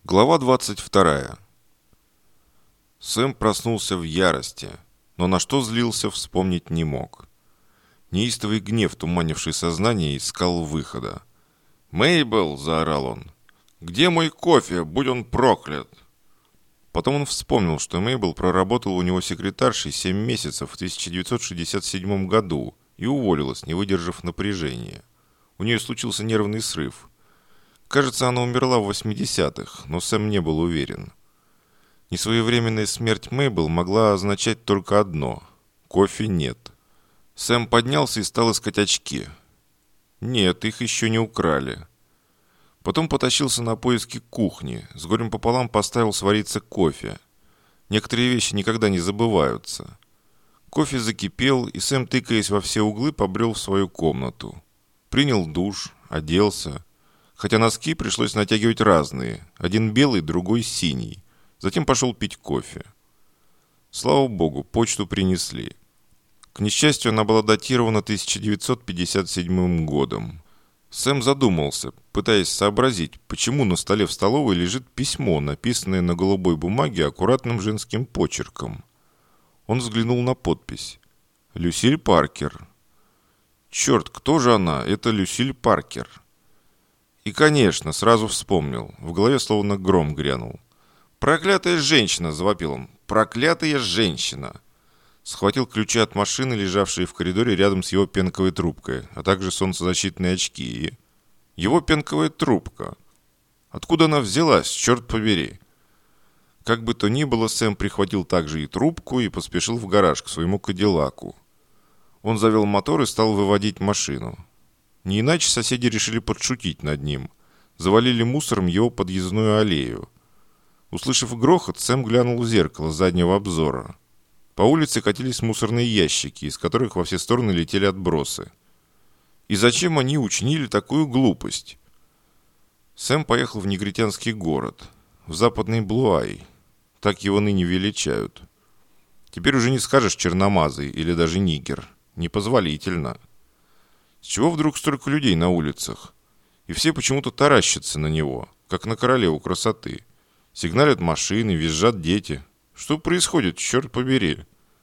Глава 22. Сэм проснулся в ярости, но на что злился, вспомнить не мог. Неистовый гнев, туманивший сознание, искал выхода. «Мейбл!» – заорал он. «Где мой кофе? Будь он проклят!» Потом он вспомнил, что Мейбл проработала у него секретаршей 7 месяцев в 1967 году и уволилась, не выдержав напряжения. У нее случился нервный срыв. Кажется, она умерла в 80-х, но Сэм не был уверен. Несвоевременная смерть Мейбл могла означать только одно – кофе нет. Сэм поднялся и стал искать очки. Нет, их еще не украли. Потом потащился на поиски кухни, с горем пополам поставил свариться кофе. Некоторые вещи никогда не забываются. Кофе закипел, и Сэм, тыкаясь во все углы, побрел в свою комнату. Принял душ, оделся. Хотя носки пришлось натягивать разные. Один белый, другой синий. Затем пошел пить кофе. Слава богу, почту принесли. К несчастью, она была датирована 1957 годом. Сэм задумался, пытаясь сообразить, почему на столе в столовой лежит письмо, написанное на голубой бумаге аккуратным женским почерком. Он взглянул на подпись. «Люсиль Паркер». Черт, кто же она? Это Люсиль Паркер. И, конечно, сразу вспомнил. В голове словно гром грянул. «Проклятая женщина!» – завопил он. «Проклятая женщина!» Схватил ключи от машины, лежавшие в коридоре рядом с его пенковой трубкой, а также солнцезащитные очки. И его пенковая трубка. Откуда она взялась, черт побери? Как бы то ни было, Сэм прихватил также и трубку и поспешил в гараж к своему кадиллаку. Он завел мотор и стал выводить машину. Не иначе соседи решили подшутить над ним. Завалили мусором его подъездную аллею. Услышав грохот, Сэм глянул в зеркало заднего обзора. По улице катились мусорные ящики, из которых во все стороны летели отбросы. И зачем они учинили такую глупость? Сэм поехал в негритянский город, в западный Блуай. Так его ныне величают. Теперь уже не скажешь черномазый или даже нигер. Непозволительно. С чего вдруг столько людей на улицах? И все почему-то таращатся на него, как на королеву красоты. Сигналят машины, визжат дети. Что происходит, черт побери?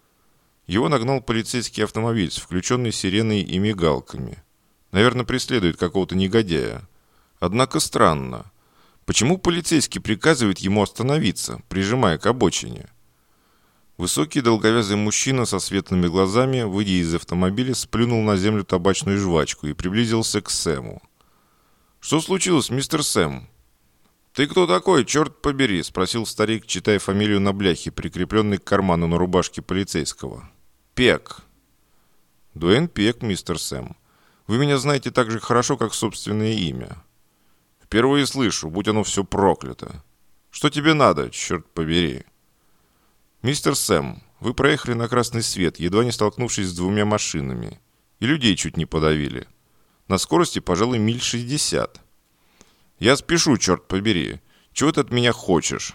Его нагнал полицейский автомобиль с включенной сиреной и мигалками. Наверное, преследует какого-то негодяя. Однако странно. Почему полицейский приказывает ему остановиться, прижимая к обочине? Высокий долговязый мужчина со светлыми глазами, выйдя из автомобиля, сплюнул на землю табачную жвачку и приблизился к Сэму. «Что случилось, мистер Сэм?» «Ты кто такой, черт побери?» – спросил старик, читая фамилию на бляхе, прикрепленной к карману на рубашке полицейского. «Пек». «Дуэйн Пек, мистер Сэм. Вы меня знаете так же хорошо, как собственное имя». «Впервые слышу, будь оно все проклято. Что тебе надо, черт побери?» «Мистер Сэм, вы проехали на красный свет, едва не столкнувшись с двумя машинами. И людей чуть не подавили. На скорости, пожалуй, миль 60. Я спешу, черт побери. Чего ты от меня хочешь?»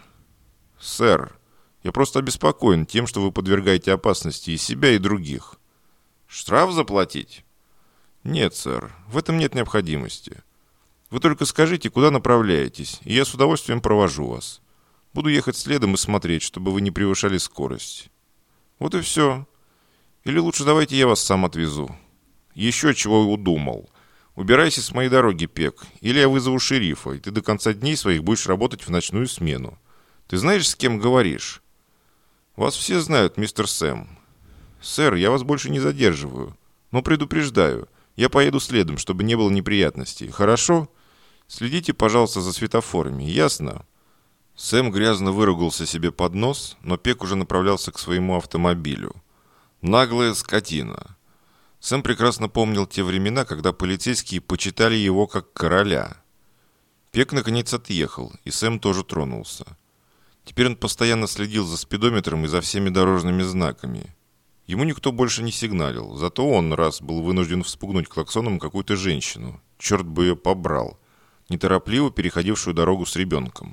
«Сэр, я просто обеспокоен тем, что вы подвергаете опасности и себя, и других». «Штраф заплатить?» «Нет, сэр, в этом нет необходимости. Вы только скажите, куда направляетесь, и я с удовольствием провожу вас. Буду ехать следом и смотреть, чтобы вы не превышали скорость. Вот и все. Или лучше давайте я вас сам отвезу. Еще чего удумал. Убирайся с моей дороги, Пек, или я вызову шерифа, и ты до конца дней своих будешь работать в ночную смену. Ты знаешь, с кем говоришь?» «Вас все знают, мистер Сэм». «Сэр, я вас больше не задерживаю. Но предупреждаю, я поеду следом, чтобы не было неприятностей. Хорошо? Следите, пожалуйста, за светофорами, ясно?» Сэм грязно выругался себе под нос, но Пек уже направлялся к своему автомобилю. Наглая скотина. Сэм прекрасно помнил те времена, когда полицейские почитали его как короля. Пек наконец отъехал, и Сэм тоже тронулся. Теперь он постоянно следил за спидометром и за всеми дорожными знаками. Ему никто больше не сигналил, зато он раз был вынужден вспугнуть клаксоном какую-то женщину, черт бы ее побрал, неторопливо переходившую дорогу с ребенком.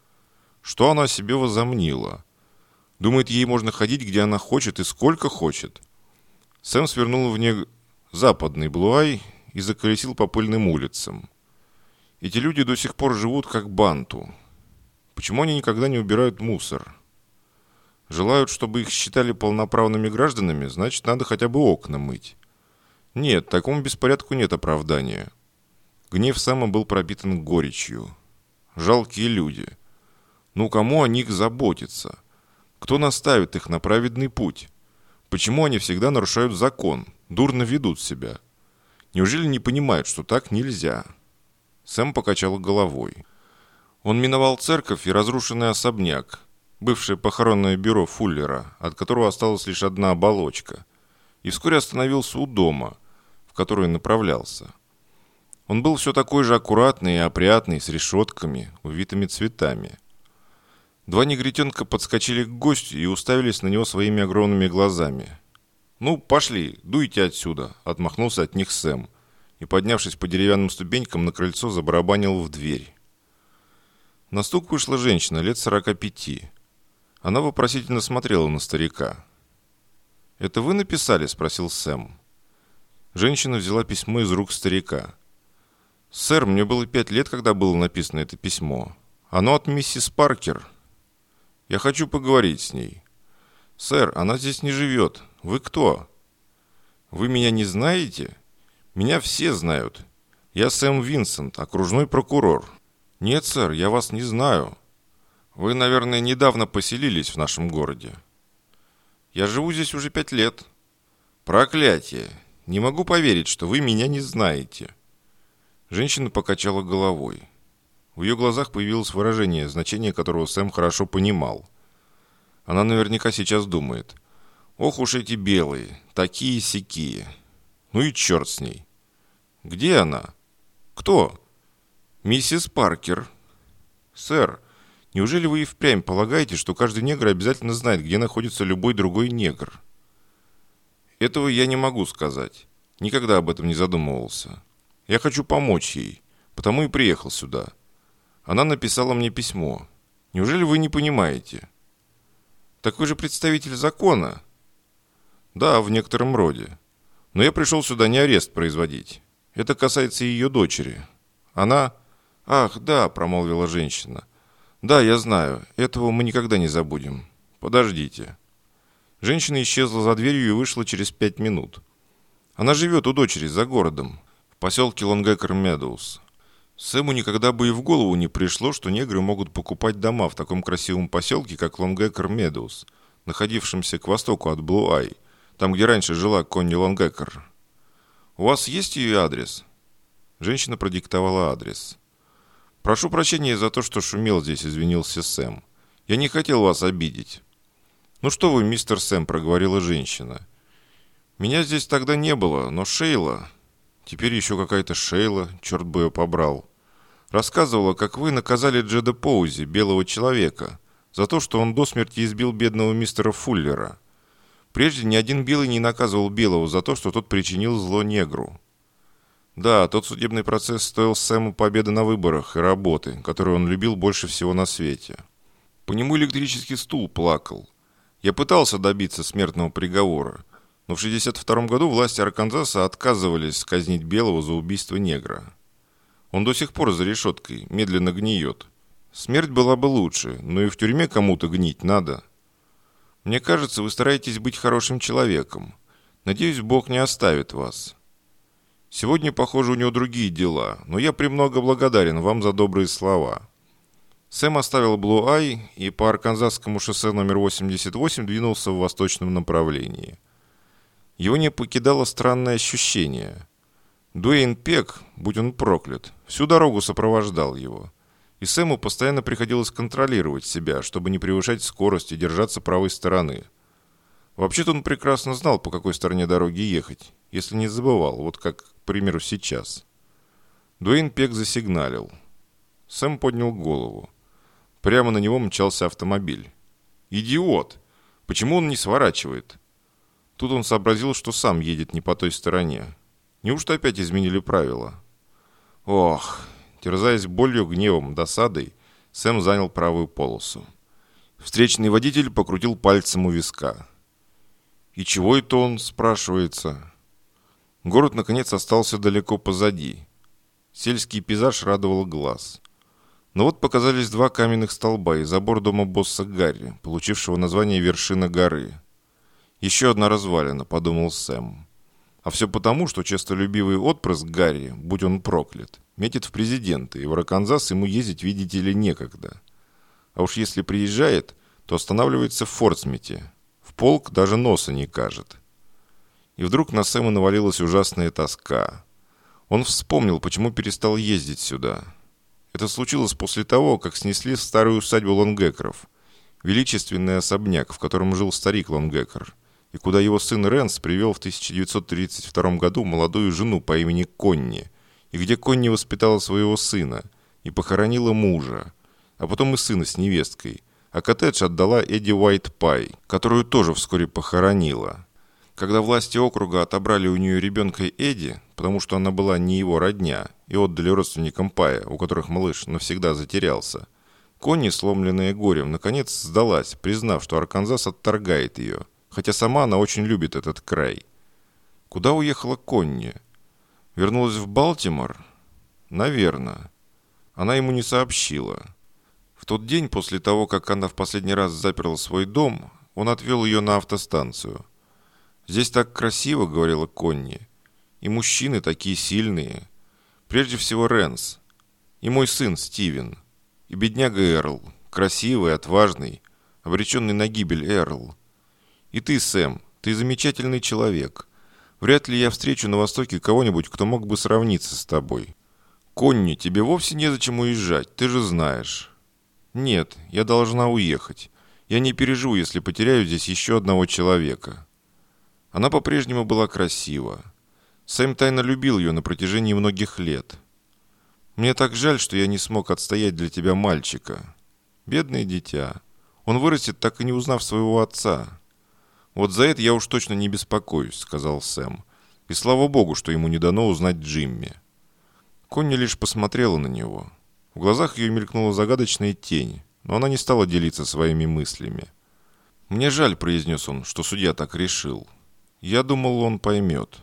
Что она о себе возомнила? Думает, ей можно ходить, где она хочет и сколько хочет. Сэм свернул в западный Блуай и заколесил по пыльным улицам. Эти люди до сих пор живут как банту. Почему они никогда не убирают мусор? Желают, чтобы их считали полноправными гражданами, значит, надо хотя бы окна мыть. Нет, такому беспорядку нет оправдания. Гнев Сэма был пропитан горечью. Жалкие люди. Ну, кому о них заботиться? Кто наставит их на праведный путь? Почему они всегда нарушают закон, дурно ведут себя? Неужели не понимают, что так нельзя? Сэм покачал головой. Он миновал церковь и разрушенный особняк, бывшее похоронное бюро Фуллера, от которого осталась лишь одна оболочка, и вскоре остановился у дома, в который направлялся. Он был все такой же аккуратный и опрятный, с решетками, увитыми цветами. Два негритенка подскочили к гостю и уставились на него своими огромными глазами. «Ну, пошли, дуйте отсюда», — отмахнулся от них Сэм, и, поднявшись по деревянным ступенькам на крыльцо, забарабанил в дверь. На стук вышла женщина лет 45. Она вопросительно смотрела на старика. «Это вы написали?» — спросил Сэм. Женщина взяла письмо из рук старика. «Сэр, мне было 5 лет, когда было написано это письмо. Оно от миссис Паркер. Я хочу поговорить с ней». «Сэр, она здесь не живет. Вы кто?» «Вы меня не знаете?» «Меня все знают. Я Сэм Винсент, окружной прокурор». «Нет, сэр, я вас не знаю. Вы, наверное, недавно поселились в нашем городе». «Я живу здесь уже 5 лет». «Проклятие! Не могу поверить, что вы меня не знаете». Женщина покачала головой. В ее глазах появилось выражение, значение которого Сэм хорошо понимал. Она наверняка сейчас думает: «Ох уж эти белые, такие-сякие. Ну и черт с ней». «Где она?» «Кто?» «Миссис Паркер». «Сэр, неужели вы и впрямь полагаете, что каждый негр обязательно знает, где находится любой другой негр?» «Этого я не могу сказать. Никогда об этом не задумывался. Я хочу помочь ей, потому и приехал сюда. Она написала мне письмо. Неужели вы не понимаете?» «Так вы же представитель закона?» «Да, в некотором роде. Но я пришел сюда не арест производить. Это касается ее дочери. Она...» «Ах, да», — промолвила женщина. «Да, я знаю. Этого мы никогда не забудем. Подождите». Женщина исчезла за дверью и вышла через 5 минут. Она живет у дочери за городом, в поселке Лонгекер-Медоуз. Сэму никогда бы и в голову не пришло, что негры могут покупать дома в таком красивом поселке, как Лонгекер-Медоуз, находившемся к востоку от Блу-Ай, там, где раньше жила Конни Лонгекер. «У вас есть ее адрес?» Женщина продиктовала адрес. «Прошу прощения за то, что шумел здесь», — извинился Сэм. «Я не хотел вас обидеть». «Ну что вы, мистер Сэм», — проговорила женщина. «Меня здесь тогда не было, но Шейла...» Теперь еще какая-то Шейла, черт бы ее побрал. Рассказывала, как вы наказали Джеда Поузи, белого человека, за то, что он до смерти избил бедного мистера Фуллера. Прежде ни один белый не наказывал белого за то, что тот причинил зло негру. Да, тот судебный процесс стоил Сэму победы на выборах и работы, которую он любил больше всего на свете. По нему электрический стул плакал. Я пытался добиться смертного приговора, но в 1962 году власти Арканзаса отказывались казнить белого за убийство негра. Он до сих пор за решеткой, медленно гниет. Смерть была бы лучше, но и в тюрьме кому-то гнить надо. Мне кажется, вы стараетесь быть хорошим человеком. Надеюсь, Бог не оставит вас. Сегодня, похоже, у него другие дела, но я премного благодарен вам за добрые слова». Сэм оставил Блу-Ай и по Арканзасскому шоссе номер 88 двинулся в восточном направлении. Его не покидало странное ощущение. Дуэйн Пек, будь он проклят, всю дорогу сопровождал его. И Сэму постоянно приходилось контролировать себя, чтобы не превышать скорость и держаться правой стороны. Вообще-то он прекрасно знал, по какой стороне дороги ехать, если не забывал, вот как, к примеру, сейчас. Дуэйн Пек засигналил. Сэм поднял голову. Прямо на него мчался автомобиль. «Идиот! Почему он не сворачивает?» Тут он сообразил, что сам едет не по той стороне. Неужто опять изменили правила? Ох, терзаясь болью, гневом, досадой, Сэм занял правую полосу. Встречный водитель покрутил пальцем у виска. «И чего это он?» – спрашивается. Город, наконец, остался далеко позади. Сельский пейзаж радовал глаз. Но вот показались два каменных столба и забор дома босса Гарри, получившего название «Вершина горы». «Еще одна развалина», — подумал Сэм. А все потому, что честолюбивый отпрыск Гарри, будь он проклят, метит в президенты, и в Арканзас ему ездить, видите ли, некогда. А уж если приезжает, то останавливается в Фортсмите. В полк даже носа не кажет. И вдруг на Сэма навалилась ужасная тоска. Он вспомнил, почему перестал ездить сюда. Это случилось после того, как снесли старую усадьбу Лонгекеров, величественный особняк, в котором жил старик Лонгекер, и куда его сын Рэнс привел в 1932 году молодую жену по имени Конни, и где Конни воспитала своего сына и похоронила мужа, а потом и сына с невесткой, а коттедж отдала Эдди Уайт Пай, которую тоже вскоре похоронила. Когда власти округа отобрали у нее ребенка Эдди, потому что она была не его родня, и отдали родственникам Пая, у которых малыш навсегда затерялся, Конни, сломленная горем, наконец сдалась, признав, что Арканзас отторгает ее, хотя сама она очень любит этот край. Куда уехала Конни? Вернулась в Балтимор? Наверное. Она ему не сообщила. В тот день, после того, как она в последний раз заперла свой дом, он отвел ее на автостанцию. «Здесь так красиво», — говорила Конни. «И мужчины такие сильные. Прежде всего Рэнс. И мой сын Стивен. И бедняга Эрл. Красивый, отважный, обреченный на гибель Эрл. И ты, Сэм, ты замечательный человек. Вряд ли я встречу на Востоке кого-нибудь, кто мог бы сравниться с тобой. Конни, тебе вовсе незачем уезжать, ты же знаешь». «Нет, я должна уехать. Я не переживу, если потеряю здесь еще одного человека». Она по-прежнему была красива. Сэм тайно любил ее на протяжении многих лет. «Мне так жаль, что я не смог отстоять для тебя мальчика. Бедное дитя. Он вырастет, так и не узнав своего отца». «Вот за это я уж точно не беспокоюсь», — сказал Сэм. «И слава богу, что ему не дано узнать Джимми». Конни лишь посмотрела на него. В глазах ее мелькнула загадочная тень, но она не стала делиться своими мыслями. «Мне жаль», — произнес он, — «что судья так решил. Я думал, он поймет».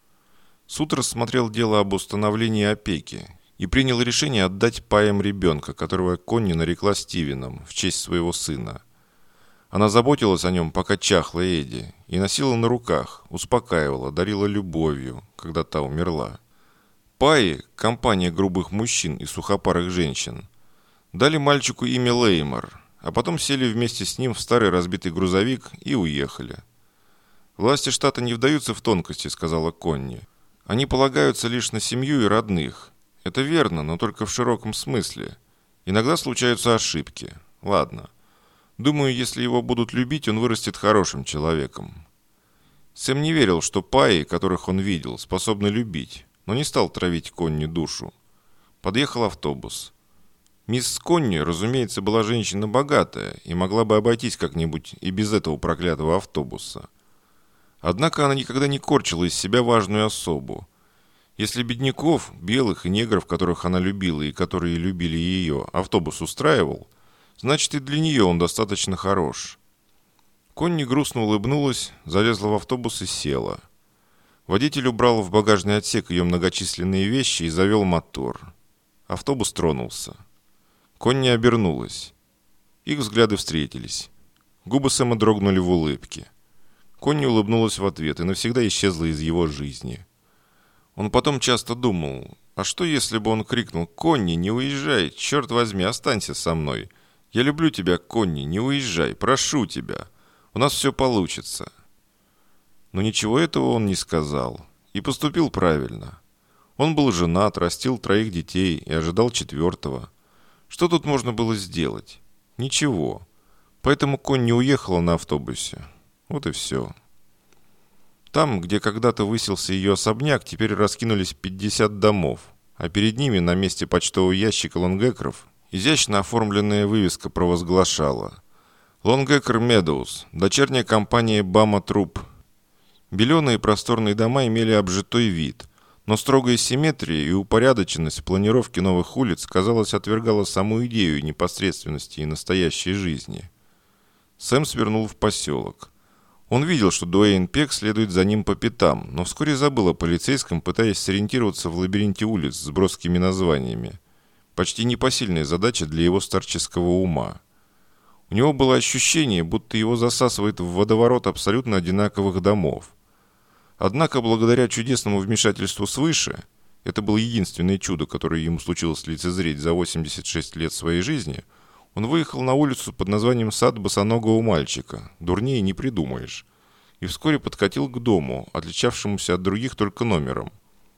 Суд рассмотрел дело об установлении опеки и принял решение отдать Паям ребенка, которого Конни нарекла Стивеном в честь своего сына. Она заботилась о нем, пока чахла Эдди, и носила на руках, успокаивала, дарила любовью, когда та умерла. Паи, компания грубых мужчин и сухопарых женщин, дали мальчику имя Леймор, а потом сели вместе с ним в старый разбитый грузовик и уехали. «Власти штата не вдаются в тонкости», — сказала Конни. «Они полагаются лишь на семью и родных. Это верно, но только в широком смысле. Иногда случаются ошибки. Ладно. Думаю, если его будут любить, он вырастет хорошим человеком». Сэм не верил, что Паи, которых он видел, способны любить, но не стал травить Конни душу. Подъехал автобус. Мисс Конни, разумеется, была женщина богатая и могла бы обойтись как-нибудь и без этого проклятого автобуса. Однако она никогда не корчила из себя важную особу. Если бедняков, белых и негров, которых она любила и которые любили ее, автобус устраивал, значит и для нее он достаточно хорош. Конни грустно улыбнулась, залезла в автобус и села. Водитель убрал в багажный отсек ее многочисленные вещи и завел мотор. Автобус тронулся. Конни обернулась. Их взгляды встретились. Губы Сэма дрогнули в улыбке. Конни улыбнулась в ответ и навсегда исчезла из его жизни. Он потом часто думал, а что если бы он крикнул: «Конни, не уезжай, черт возьми, останься со мной. Я люблю тебя, Конни, не уезжай, прошу тебя. У нас все получится». Но ничего этого он не сказал и поступил правильно. Он был женат, растил 3 детей и ожидал 4-го. Что тут можно было сделать? Ничего. Поэтому Конни уехала на автобусе. Вот и все. Там, где когда-то высился ее особняк, теперь раскинулись 50 домов, а перед ними, на месте почтового ящика Лонгекеров, изящно оформленная вывеска провозглашала: «Лонгекер Медоуз, дочерняя компания Бама Труп». Беленые просторные дома имели обжитой вид, но строгая симметрия и упорядоченность планировки новых улиц, казалось, отвергала саму идею непосредственности и настоящей жизни. Сэм свернул в поселок. Он видел, что Дуэйн Пек следует за ним по пятам, но вскоре забыл о полицейском, пытаясь сориентироваться в лабиринте улиц с броскими названиями. Почти непосильная задача для его старческого ума. У него было ощущение, будто его засасывает в водоворот абсолютно одинаковых домов. Однако, благодаря чудесному вмешательству свыше, это было единственное чудо, которое ему случилось лицезреть за 86 лет своей жизни, он выехал на улицу под названием «Сад босоногого мальчика», дурнее не придумаешь, и вскоре подкатил к дому, отличавшемуся от других только номером.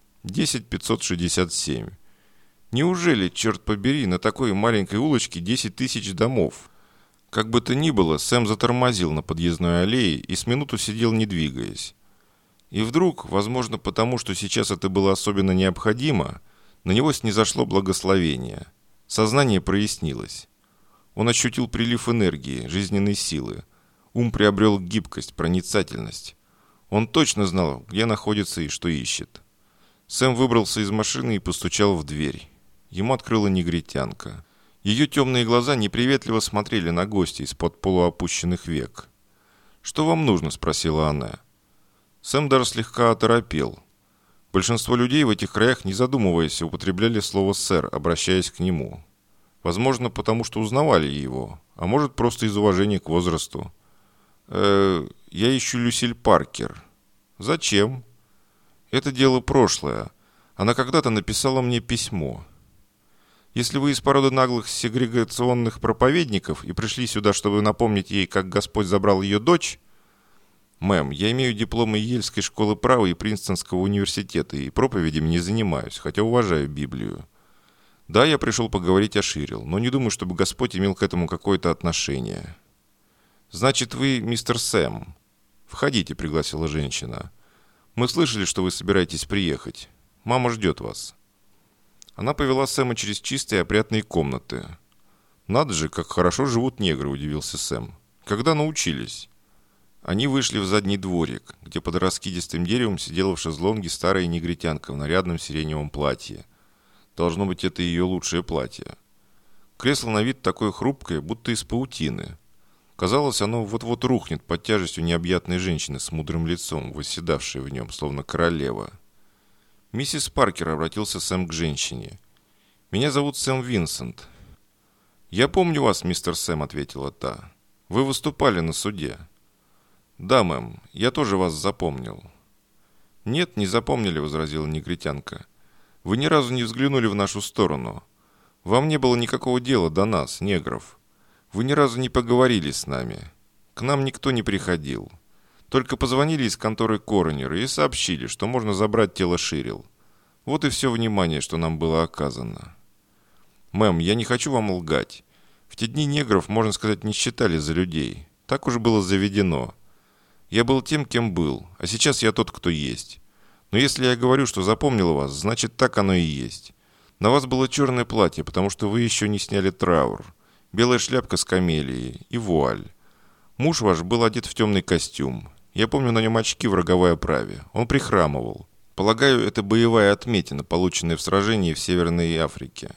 10567. Неужели, черт побери, на такой маленькой улочке 10 тысяч домов? Как бы то ни было, Сэм затормозил на подъездной аллее и с минуту сидел, не двигаясь. И вдруг, возможно потому, что сейчас это было особенно необходимо, на него снизошло благословение. Сознание прояснилось. Он ощутил прилив энергии, жизненной силы. Ум приобрел гибкость, проницательность. Он точно знал, где находится и что ищет. Сэм выбрался из машины и постучал в дверь. Ему открыла негритянка. Ее темные глаза неприветливо смотрели на гостя из-под полуопущенных век. «Что вам нужно?» – спросила она. Сэм даже слегка оторопел. Большинство людей в этих краях, не задумываясь, употребляли слово «сэр», обращаясь к нему. Возможно, потому что узнавали его, а может, просто из уважения к возрасту. Я ищу Люсиль Паркер». «Зачем?» «Это дело прошлое. Она когда-то написала мне письмо. Если вы из породы наглых сегрегационных проповедников и пришли сюда, чтобы напомнить ей, как Господь забрал ее дочь...» «Мэм, я имею дипломы Йельской школы права и Принстонского университета, и проповедями не занимаюсь, хотя уважаю Библию. Да, я пришел поговорить о Ширил, но не думаю, чтобы Господь имел к этому какое-то отношение». «Значит, вы мистер Сэм?» «Входите», — пригласила женщина. «Мы слышали, что вы собираетесь приехать. Мама ждет вас». Она повела Сэма через чистые опрятные комнаты. «Надо же, как хорошо живут негры», — удивился Сэм. «Когда научились?» Они вышли в задний дворик, где под раскидистым деревом сидела в шезлонге старая негритянка в нарядном сиреневом платье. Должно быть, это ее лучшее платье. Кресло на вид такое хрупкое, будто из паутины. Казалось, оно вот-вот рухнет под тяжестью необъятной женщины с мудрым лицом, восседавшей в нем, словно королева. «Миссис Паркер», — обратился Сэм к женщине. «Меня зовут Сэм Винсент». «Я помню вас, мистер Сэм», — ответила та. «Вы выступали на суде». «Да, мэм, я тоже вас запомнил». «Нет, не запомнили», — возразила негритянка. «Вы ни разу не взглянули в нашу сторону. Вам не было никакого дела до нас, негров. Вы ни разу не поговорили с нами. К нам никто не приходил. Только позвонили из конторы коронера и сообщили, что можно забрать тело Ширил. Вот и все внимание, что нам было оказано». «Мэм, я не хочу вам лгать. В те дни негров, можно сказать, не считали за людей. Так уж было заведено. Я был тем, кем был, а сейчас я тот, кто есть. Но если я говорю, что запомнил вас, значит, так оно и есть. На вас было черное платье, потому что вы еще не сняли траур, белая шляпка с камелией и вуаль. Муж ваш был одет в темный костюм. Я помню на нем очки в роговой оправе. Он прихрамывал. Полагаю, это боевая отметина, полученная в сражении в Северной Африке.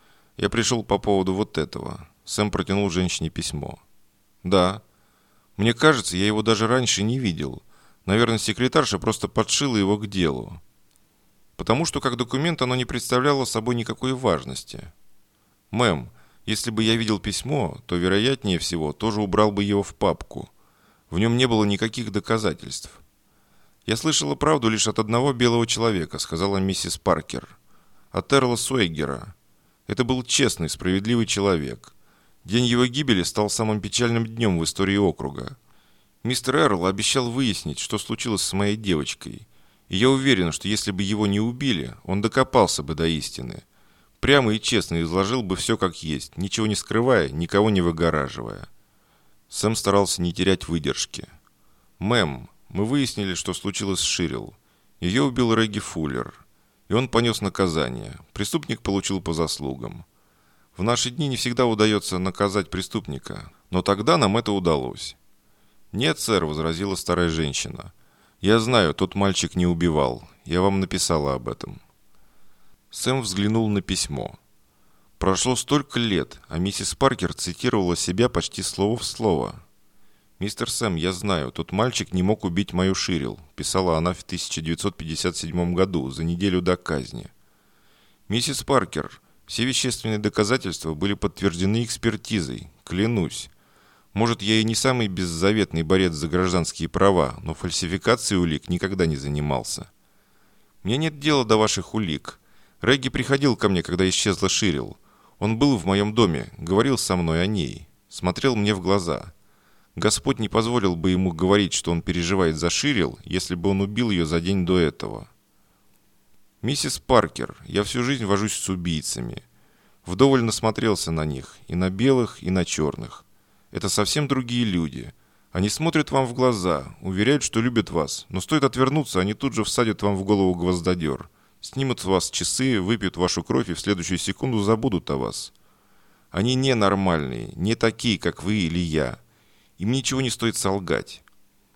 Я пришел по поводу вот этого». Сэм протянул женщине письмо. «Да. Мне кажется, я его даже раньше не видел. Наверное, секретарша просто подшила его к делу. Потому что как документ оно не представляло собой никакой важности. Мэм, если бы я видел письмо, то, вероятнее всего, тоже убрал бы его в папку. В нем не было никаких доказательств». «Я слышала правду лишь от одного белого человека», — сказала миссис Паркер. «От Эрла Суэггера. Это был честный, справедливый человек. День его гибели стал самым печальным днем в истории округа. Мистер Эрл обещал выяснить, что случилось с моей девочкой. И я уверен, что если бы его не убили, он докопался бы до истины. Прямо и честно изложил бы все как есть, ничего не скрывая, никого не выгораживая». Сэм старался не терять выдержки. «Мэм, мы выяснили, что случилось с Ширил. Ее убил Регги Фуллер. И он понес наказание. Преступник получил по заслугам. В наши дни не всегда удается наказать преступника, но тогда нам это удалось». «Нет, сэр», — возразила старая женщина. «Я знаю, тот мальчик не убивал. Я вам написала об этом». Сэм взглянул на письмо. Прошло столько лет, а миссис Паркер цитировала себя почти слово в слово. «Мистер Сэм, я знаю, тот мальчик не мог убить мою Ширил», — писала она в 1957 году, за неделю до казни. «Миссис Паркер, Все вещественные доказательства были подтверждены экспертизой, клянусь. Может, я и не самый беззаветный борец за гражданские права, но фальсификацией улик никогда не занимался. Мне нет дела до ваших улик. Регги приходил ко мне, когда исчезла Ширил. Он был в моем доме, говорил со мной о ней, смотрел мне в глаза. Господь не позволил бы ему говорить, что он переживает за Ширил, если бы он убил ее за день до этого. Миссис Паркер, я всю жизнь вожусь с убийцами. Вдоволь насмотрелся на них, и на белых, и на черных. Это совсем другие люди. Они смотрят вам в глаза, уверяют, что любят вас, но стоит отвернуться, они тут же всадят вам в голову гвоздодер. Снимут с вас часы, выпьют вашу кровь и в следующую секунду забудут о вас. Они ненормальные, не такие, как вы или я. Им ничего не стоит солгать.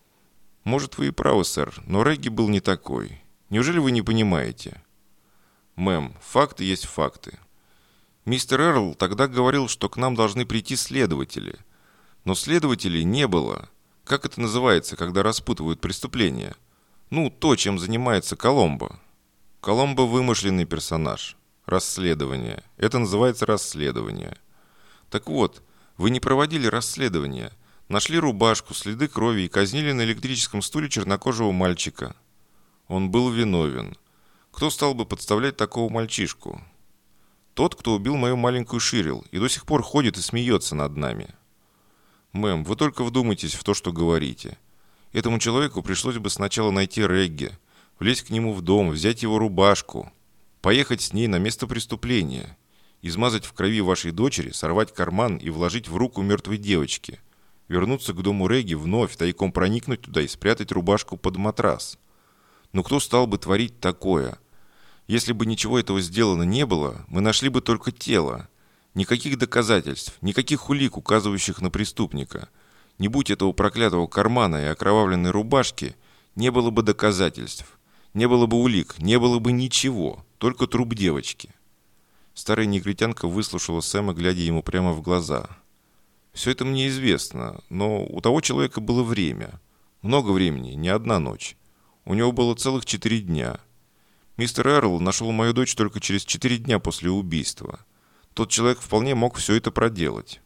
Может, вы и правы, сэр, но Регги был не такой. Неужели вы не понимаете? Мэм, факты есть факты. Мистер Эрл тогда говорил, что к нам должны прийти следователи. Но следователей не было. Как это называется, когда распутывают преступления? Ну, то, чем занимается Коломбо. Коломбо – вымышленный персонаж. Расследование. Это называется расследование. Так вот, вы не проводили расследование. Нашли рубашку, следы крови и казнили на электрическом стуле чернокожего мальчика. Он был виновен. Кто стал бы подставлять такого мальчишку? Тот, кто убил мою маленькую Ширил и до сих пор ходит и смеется над нами. Мэм, вы только вдумайтесь в то, что говорите. Этому человеку пришлось бы сначала найти Регги, влезть к нему в дом, взять его рубашку, поехать с ней на место преступления, измазать в крови вашей дочери, сорвать карман и вложить в руку мертвой девочки, вернуться к дому Регги вновь, тайком проникнуть туда и спрятать рубашку под матрас. Но кто стал бы творить такое? Если бы ничего этого сделано не было, мы нашли бы только тело. Никаких доказательств, никаких улик, указывающих на преступника. Не будь этого проклятого кармана и окровавленной рубашки, не было бы доказательств, не было бы улик, не было бы ничего, только труп девочки. Старая негритянка выслушала Сэма, глядя ему прямо в глаза. «Все это мне известно, но у того человека было время. Много времени, не одна ночь. У него было целых 4 дня. Мистер Эрл нашел мою дочь только через 4 дня после убийства. Тот человек вполне мог все это проделать.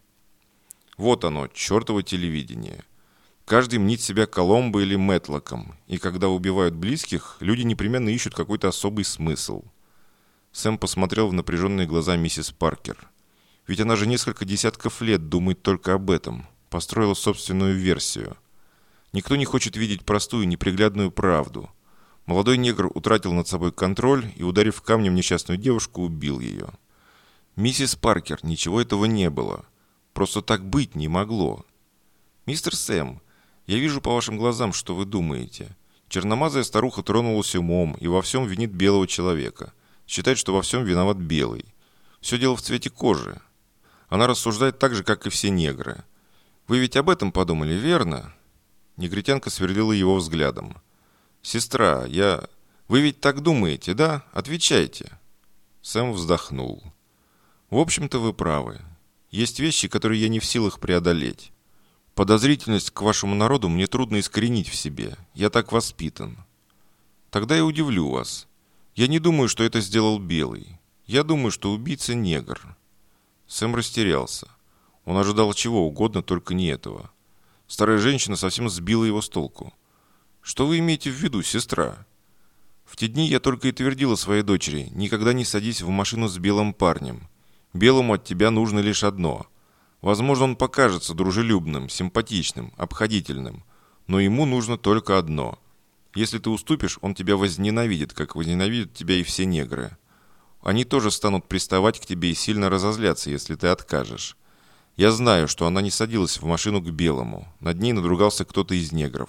Вот оно, чертово телевидение. Каждый мнит себя Коломбо или Мэтлоком, и когда убивают близких, люди непременно ищут какой-то особый смысл». Сэм посмотрел в напряженные глаза миссис Паркер. Ведь она же несколько десятков лет думает только об этом, построила собственную версию. Никто не хочет видеть простую, неприглядную правду. Молодой негр утратил над собой контроль и, ударив камнем несчастную девушку, убил ее. «Миссис Паркер, ничего этого не было. Просто так быть не могло. Мистер Сэм, я вижу по вашим глазам, что вы думаете. Черномазая старуха тронулась умом и во всем винит белого человека. Считает, что во всем виноват белый. Все дело в цвете кожи. Она рассуждает так же, как и все негры. Вы ведь об этом подумали, верно?» Негритянка сверлила его взглядом. «Сестра, Вы ведь так думаете, да? Отвечайте». Сэм вздохнул. «В общем-то, вы правы. Есть вещи, которые я не в силах преодолеть. Подозрительность к вашему народу мне трудно искоренить в себе. Я так воспитан. Тогда я удивлю вас. Я не думаю, что это сделал белый. Я думаю, что убийца негр». Сэм растерялся. Он ожидал чего угодно, только не этого. Старая женщина совсем сбила его с толку. «Что вы имеете в виду, сестра?» «В те дни я только и твердила своей дочери: никогда не садись в машину с белым парнем. Белому от тебя нужно лишь одно. Возможно, он покажется дружелюбным, симпатичным, обходительным, но ему нужно только одно. Если ты уступишь, он тебя возненавидит, как возненавидят тебя и все негры. Они тоже станут приставать к тебе и сильно разозлятся, если ты откажешь. Я знаю, что она не садилась в машину к белому. Над ней надругался кто-то из негров».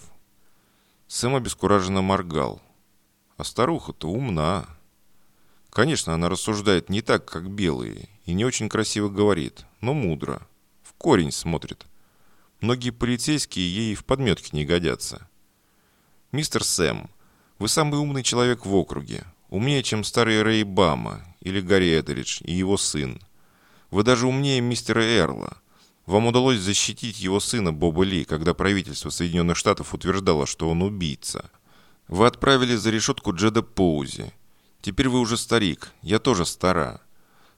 Сэм обескураженно моргал. «А старуха-то умна. Конечно, она рассуждает не так, как белые, и не очень красиво говорит, но мудро. В корень смотрит. Многие полицейские ей в подметке не годятся. Мистер Сэм, вы самый умный человек в округе. Умнее, чем старый Рэй Бама или Гарри Этеридж и его сын. Вы даже умнее мистера Эрла. Вам удалось защитить его сына Боба Ли, когда правительство Соединенных Штатов утверждало, что он убийца. Вы отправили за решетку Джеда Поузи. Теперь вы уже старик, я тоже стара.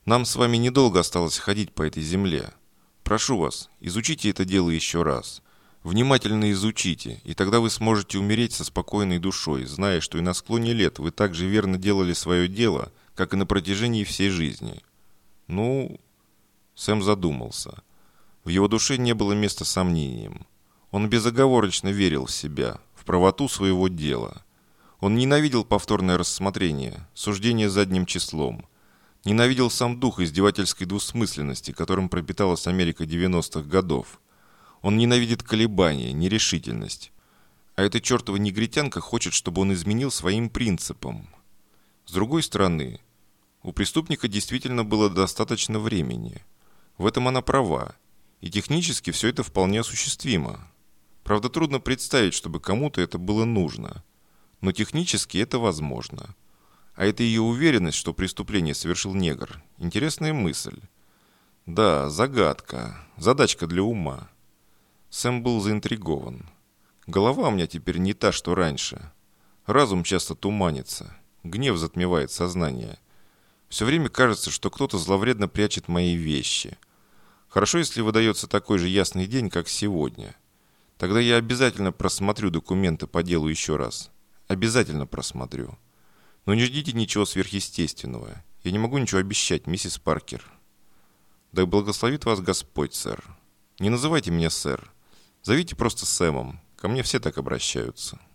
Нам с вами недолго осталось ходить по этой земле. Прошу вас, изучите это дело еще раз. Внимательно изучите, и тогда вы сможете умереть со спокойной душой, зная, что и на склоне лет вы так же верно делали свое дело, как и на протяжении всей жизни. Ну, Сэм задумался. В его душе не было места сомнениям. Он безоговорочно верил в себя, в правоту своего дела. Он ненавидел повторное рассмотрение, суждение задним числом. Ненавидел сам дух издевательской двусмысленности, которым пропиталась Америка 90-х годов. Он ненавидит колебания, нерешительность. А эта чертова негритянка хочет, чтобы он изменил своим принципам. С другой стороны, у преступника действительно было достаточно времени. В этом она права. И технически все это вполне осуществимо. Правда, трудно представить, чтобы кому-то это было нужно. Но технически это возможно. А это ее уверенность, что преступление совершил негр. Интересная мысль. Да, загадка. Задачка для ума. Сэм был заинтригован. Голова у меня теперь не та, что раньше. Разум часто туманится. Гнев затмевает сознание. Все время кажется, что кто-то зловредно прячет мои вещи. Хорошо, если выдается такой же ясный день, как сегодня. Тогда я обязательно просмотрю документы по делу еще раз. Обязательно просмотрю. Но не ждите ничего сверхъестественного. Я не могу ничего обещать, миссис Паркер. Да благословит вас Господь, сэр. Не называйте меня сэр. Зовите просто Сэмом. Ко мне все так обращаются.